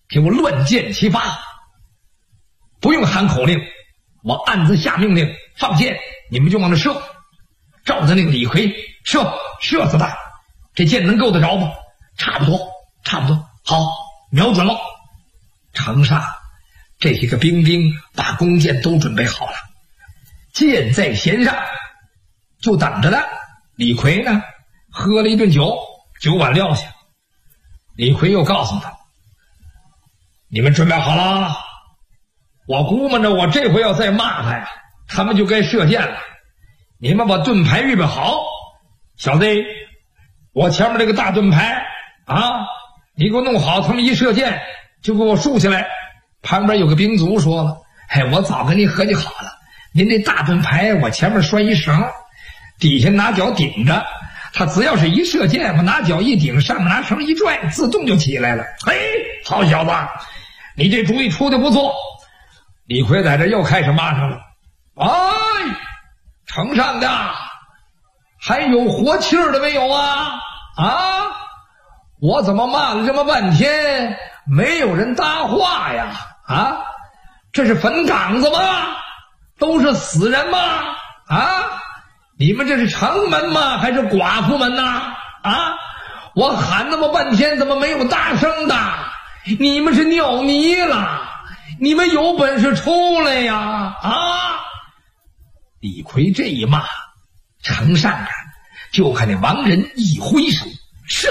给我乱箭齐发，不用喊口令，我暗自下命令，放箭，你们就往那射，照着那个李逵射死他。这箭能够得着吗？差不多，好，瞄准了。城上这些个兵把弓箭都准备好了，箭在弦上，就等着呢。李逵呢，喝了一顿酒，酒碗撂下。李逵又告诉他：“你们准备好了？我估摸着我这回要再骂他呀，他们就该射箭了。你们把盾牌预备好，小子，我前面这个大盾牌啊，你给我弄好，他们一射箭就给我竖起来。”旁边有个兵卒说了：“我早跟您合计好了，您这大盾牌我前面拴一绳，底下拿脚顶着，他只要是一射箭，我拿脚一顶，上面拿绳一拽，自动就起来了。好小子，你这主意出的不错。”李逵在这又开始骂上了：“城上的还有活气儿的没有啊？我怎么骂了这么半天没有人搭话呀？这是坟岗子吗？都是死人吗？你们这是城门吗？还是寡妇门呐？我喊那么半天怎么没有大声的？你们是尿泥了，你们有本事出来呀！”李逵这一骂，城上啊就看那王仁一挥手射，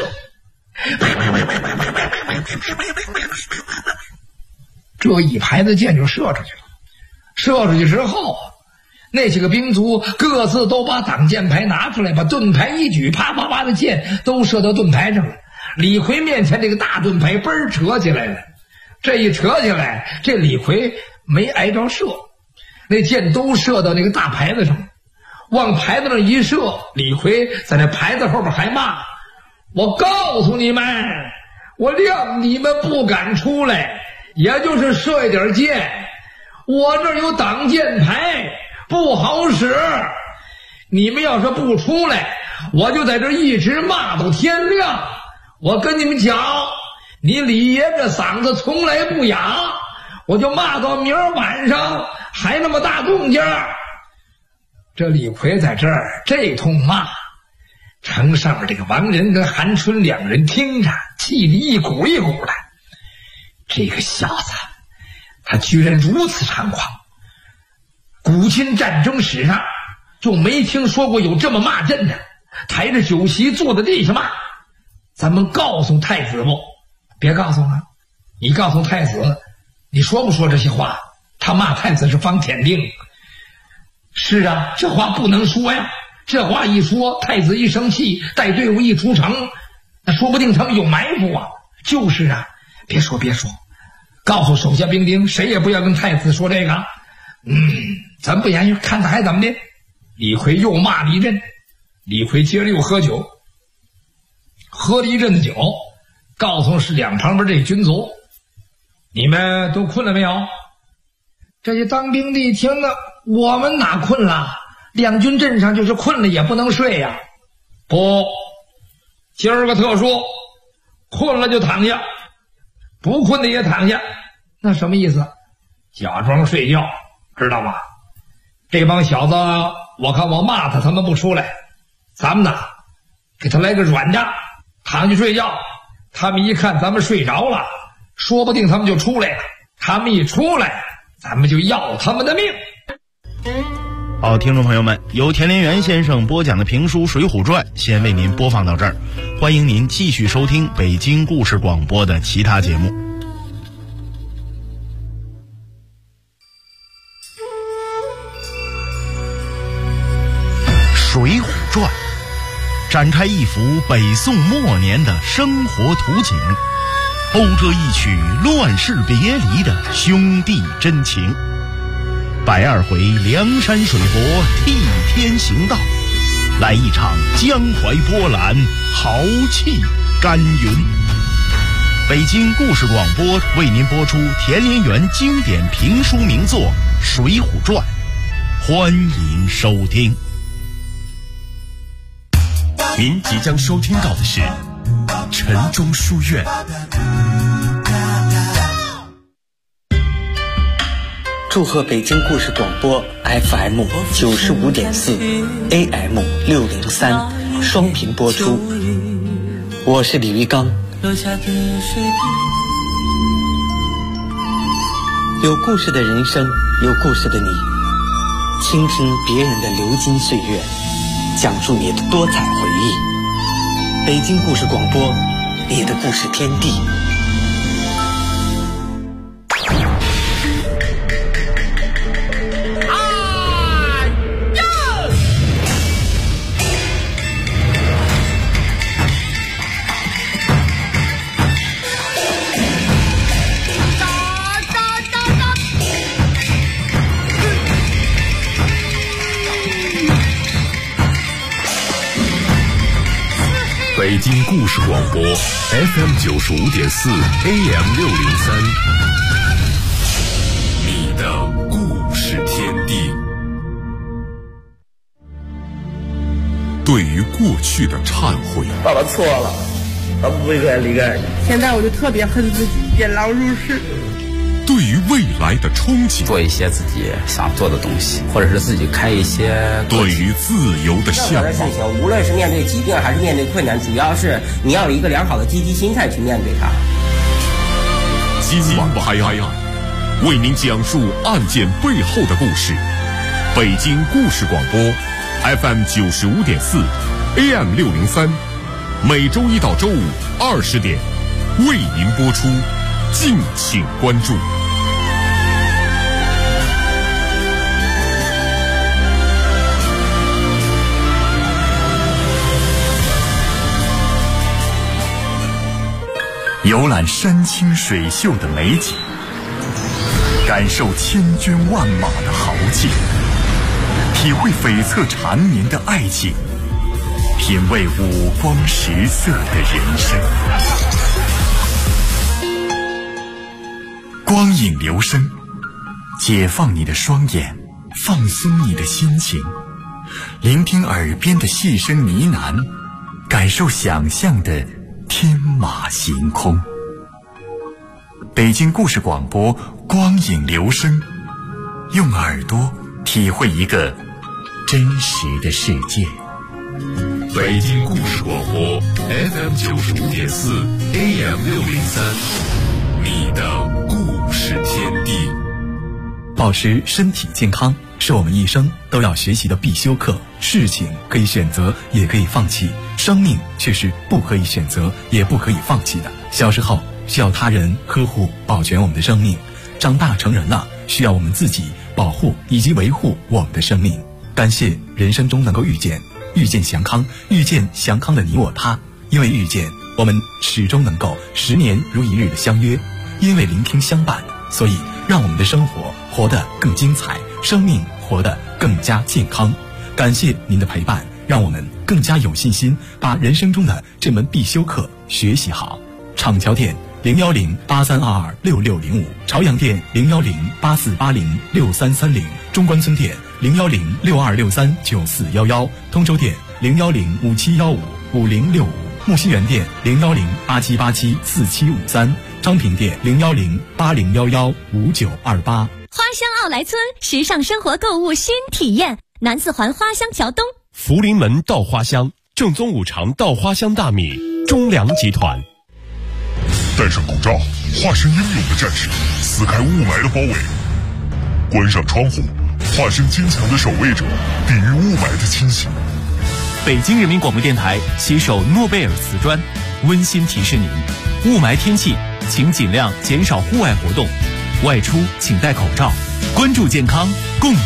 这一排的箭就射出去了。射出去之后，那些个兵卒各自都把挡箭牌拿出来，把盾牌一举，啪啪啪的箭都射到盾牌上了。李逵面前这个大盾牌嘣儿扯起来了，这一扯起来，这李逵没挨着射，那箭都射到那个大牌子上，往牌子上一射，李逵在那牌子后边还骂：“我告诉你们，我谅你们不敢出来，也就是射一点箭，我这儿有挡箭牌，不好使。你们要是不出来，我就在这一直骂到天亮。我跟你们讲，你李爷这嗓子从来不哑，我就骂到明儿晚上还那么大动静。”这李逵在这儿这通骂，城上面这个王仁跟韩春两人听着气得一股一股的。这个小子他居然如此猖狂，古今战争史上就没听说过有这么骂阵的，抬着酒席坐在地下骂。咱们告诉太子不？别告诉啊！你告诉太子，你说不说这些话？他骂太子是方天定。是啊，这话不能说呀，这话一说，太子一生气，带队伍一出城，那说不定他们有埋伏啊。就是啊，别说，告诉手下兵丁，谁也不要跟太子说这个。咱不言语，看他还怎么的。李逵又骂了一阵，李逵接着又喝酒，喝了一阵子酒，告诉是两旁边这军卒：“你们都困了没有？”这些当兵的一听呢，我们哪困了？两军阵上就是困了也不能睡呀。不，今儿个特殊，困了就躺下，不困的也躺下。那什么意思？假装睡觉，知道吗？这帮小子，我看我骂他们不出来，咱们呢给他来个软的，躺下睡觉。他们一看咱们睡着了，说不定他们就出来了。他们一出来，咱们就要他们的命。 好，听众朋友们，由田连元先生播讲的评书《水浒传》先为您播放到这儿，欢迎您继续收听北京故事广播的其他节目。《水浒传》展开一幅北宋末年的生活图景，讴歌一曲乱世别离的兄弟真情。120回梁山水泊替天行道，来一场江淮波澜，豪气干云。北京故事广播为您播出田连元经典评书名作《水浒传》，欢迎收听。 您即将收听到的是晨钟书院。 祝贺北京故事广播 FM 95.4 AM 603双频播出。我是李玉刚。有故事的人生，有故事的你，倾听别人的流金岁月，讲述你的多彩回忆。北京故事广播，你的故事天地。 北京故事广播 FM 95.4 AM 603，你的故事天地。对于过去的忏悔， 爸爸错了，他不会再离开你。 现在我就特别恨自己，引狼入室。 对于未来的憧憬， 做一些自己想做的东西，或者是自己开一些。 对于自由的向往， 任何的事情，无论是面对疾病还是面对困难，主要是你要有一个良好的积极心态去面对它。 今晚拍案，为您讲述案件背后的故事。北京故事广播 FM 95.4 AM 603，每周一到周五20点为您播出，敬请关注。 游览山清水秀的美景，感受千军万马的豪气，体会悱恻缠绵的爱情，品味五光十色的人生。光影留声，解放你的双眼，放松你的心情，聆听耳边的细声呢喃，感受想象的天马行空。北京故事广播光影留声，用耳朵体会一个真实的世界。 北京故事广播 FM 95.4 AM 603，你的故事天地。 保持身体健康是我们一生都要学习的必修课。事情可以选择，也可以放弃，生命却是不可以选择，也不可以放弃的。小时候需要他人呵护保全我们的生命，长大成人了需要我们自己保护以及维护我们的生命。感谢人生中能够遇见祥康，遇见祥康的你我他。因为遇见，我们始终能够10年如一日的相约；因为聆听相伴，所以让我们的生活活得更精彩，生命活得更加健康。感谢您的陪伴，让我们更加有信心把人生中的这门必修课学习好。厂桥店01083226605，朝阳店01084806330，中关村店01062639411，通州店01057155065，木樨园店01087874753，昌平店01080115928。 花乡奥莱村，时尚生活购物新体验，南四环花乡桥东， 福临门稻花香，正宗五常稻花香大米，中粮集团。 戴上口罩，化身英勇的战士，撕开雾霾的包围；关上窗户，化身坚强的守卫者，抵御雾霾的侵袭。 北京人民广播电台携手诺贝尔瓷砖，温馨提示您：雾霾天气，请尽量减少户外活动，外出请戴口罩，关注健康，共